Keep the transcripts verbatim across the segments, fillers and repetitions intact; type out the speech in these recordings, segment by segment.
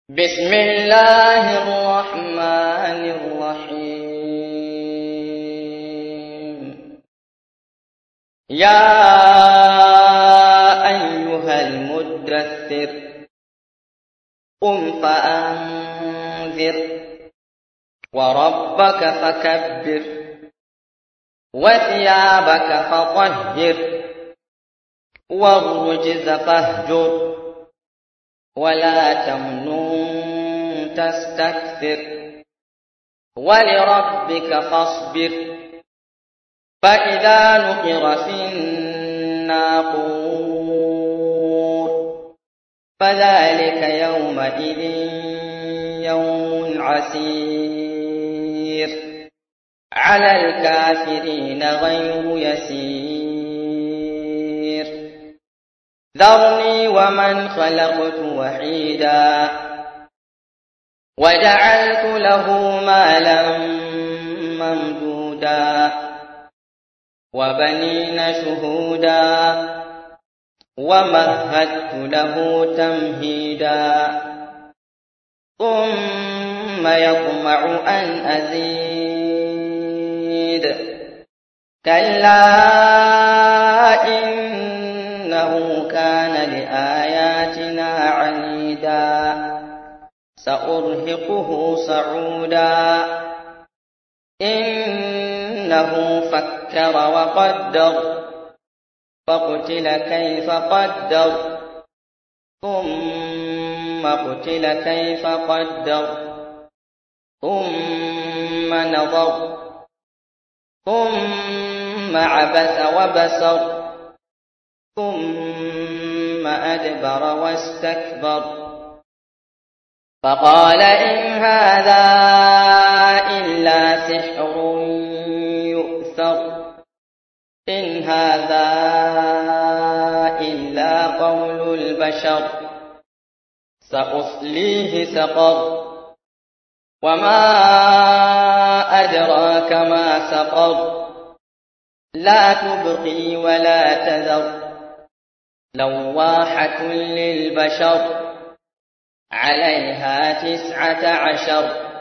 بسم الله الرحمن الرحيم. يا أيها المدثر قم فأنذر وربك فكبر وثيابك فطهر والرجز فاهجر ولا تمنن تستكثر ولربك فاصبر. فإذا نقر في الناقور فذلك يومئذ يوم عسير على الكافرين غير يسير. ذرني ومن خلقت وحيدا وجعلت له مالا ممدودا وبنين شهودا ومهدت له تمهيدا ثم يطمع أن أزيد كلا إنه كان لآياتنا عنيدا سأرهقه صعودا إنه فكر وقدر فقتل كيف قدر ثم قتل كيف قدر ثم نظر ثم عبس وبسر ثم أدبر واستكبر فقال إن هذا إلا سحر يؤثر إن هذا إلا قول البشر سأصليه سقر وما أدراك ما سقر لا تبقي ولا تذر لواحة للبشر عليها تسعة عشر.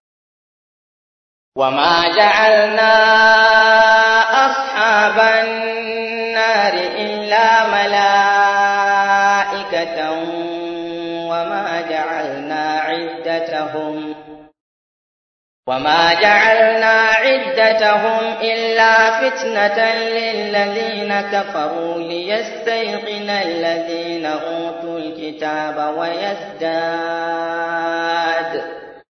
وما جعلنا أصحاب النار إلا ملائكة وما جعلنا عدتهم وما جعلنا عدتهم إلا فتنة للذين كفروا ليستيقن الذين أوتوا الكتاب ويزداد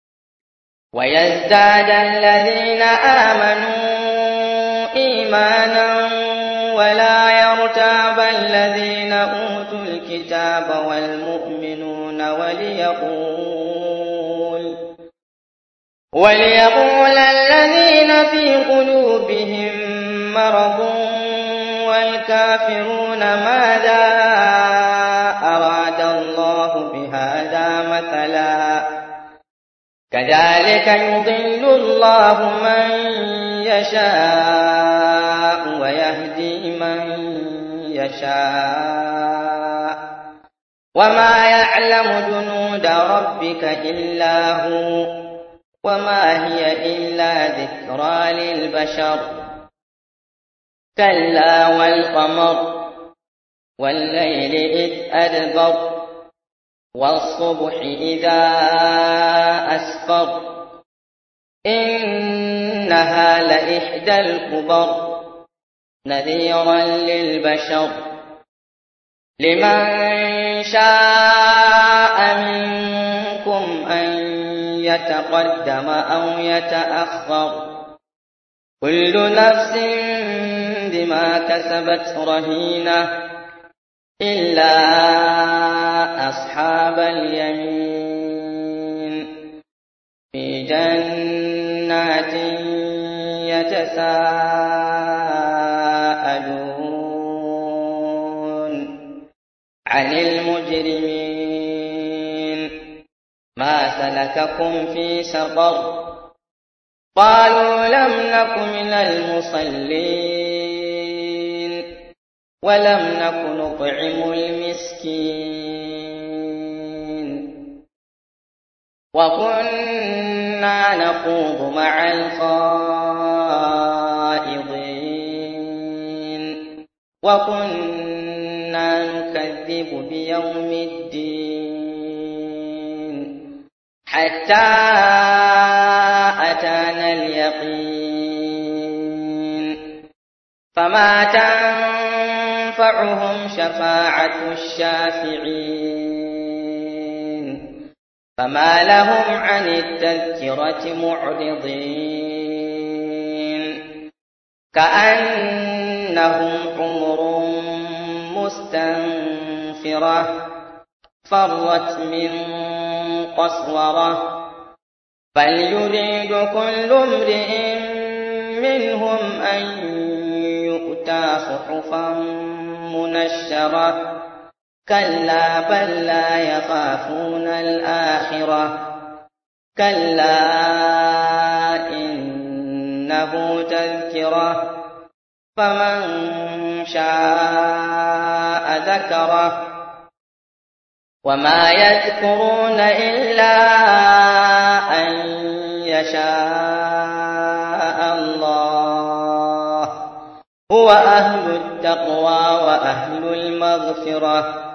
ويزداد الذين آمنوا إيمانا ولا يرتاب الذين أوتوا الكتاب والمؤمنون وليقول وليقول الذين في قلوبهم مرض والكافرون ماذا أراد الله بهذا مثلا كذلك يضل الله من يشاء ويهدي من يشاء وما يعلم جنود ربك إلا هو وما هي إلا ذكرى للبشر. كلا والقمر والليل إذ أدبر والصبح إذا أسفر إنها لإحدى الكبر نذيرا للبشر. لمن شاء منكم أن يتقدم أو يتأخر كل نفس بما كسبت رهينة إلا أصحاب اليمين في جنات يتساءلون عن المجرمين ما سلككم في سقر قالوا لم نك من المصلين ولم نك نطعم المسكين وكنا نخوض مع الخائضين وكنا نكذب بيوم الدين حتى أتانا اليقين فما تنفعهم شفاعة الشافعين فما لهم عن التذكرة معرضين كأنهم حمر مستنفرة فرت من قسورة بل يريد كل امرئ منهم أن يؤتى صحفا منشرة كلا بل لا يخافون الآخرة كلا إنه تذكرة فمن شاء ذكره وما يذكرون إلا أن يشاء الله هو أهل التقوى وأهل المغفرة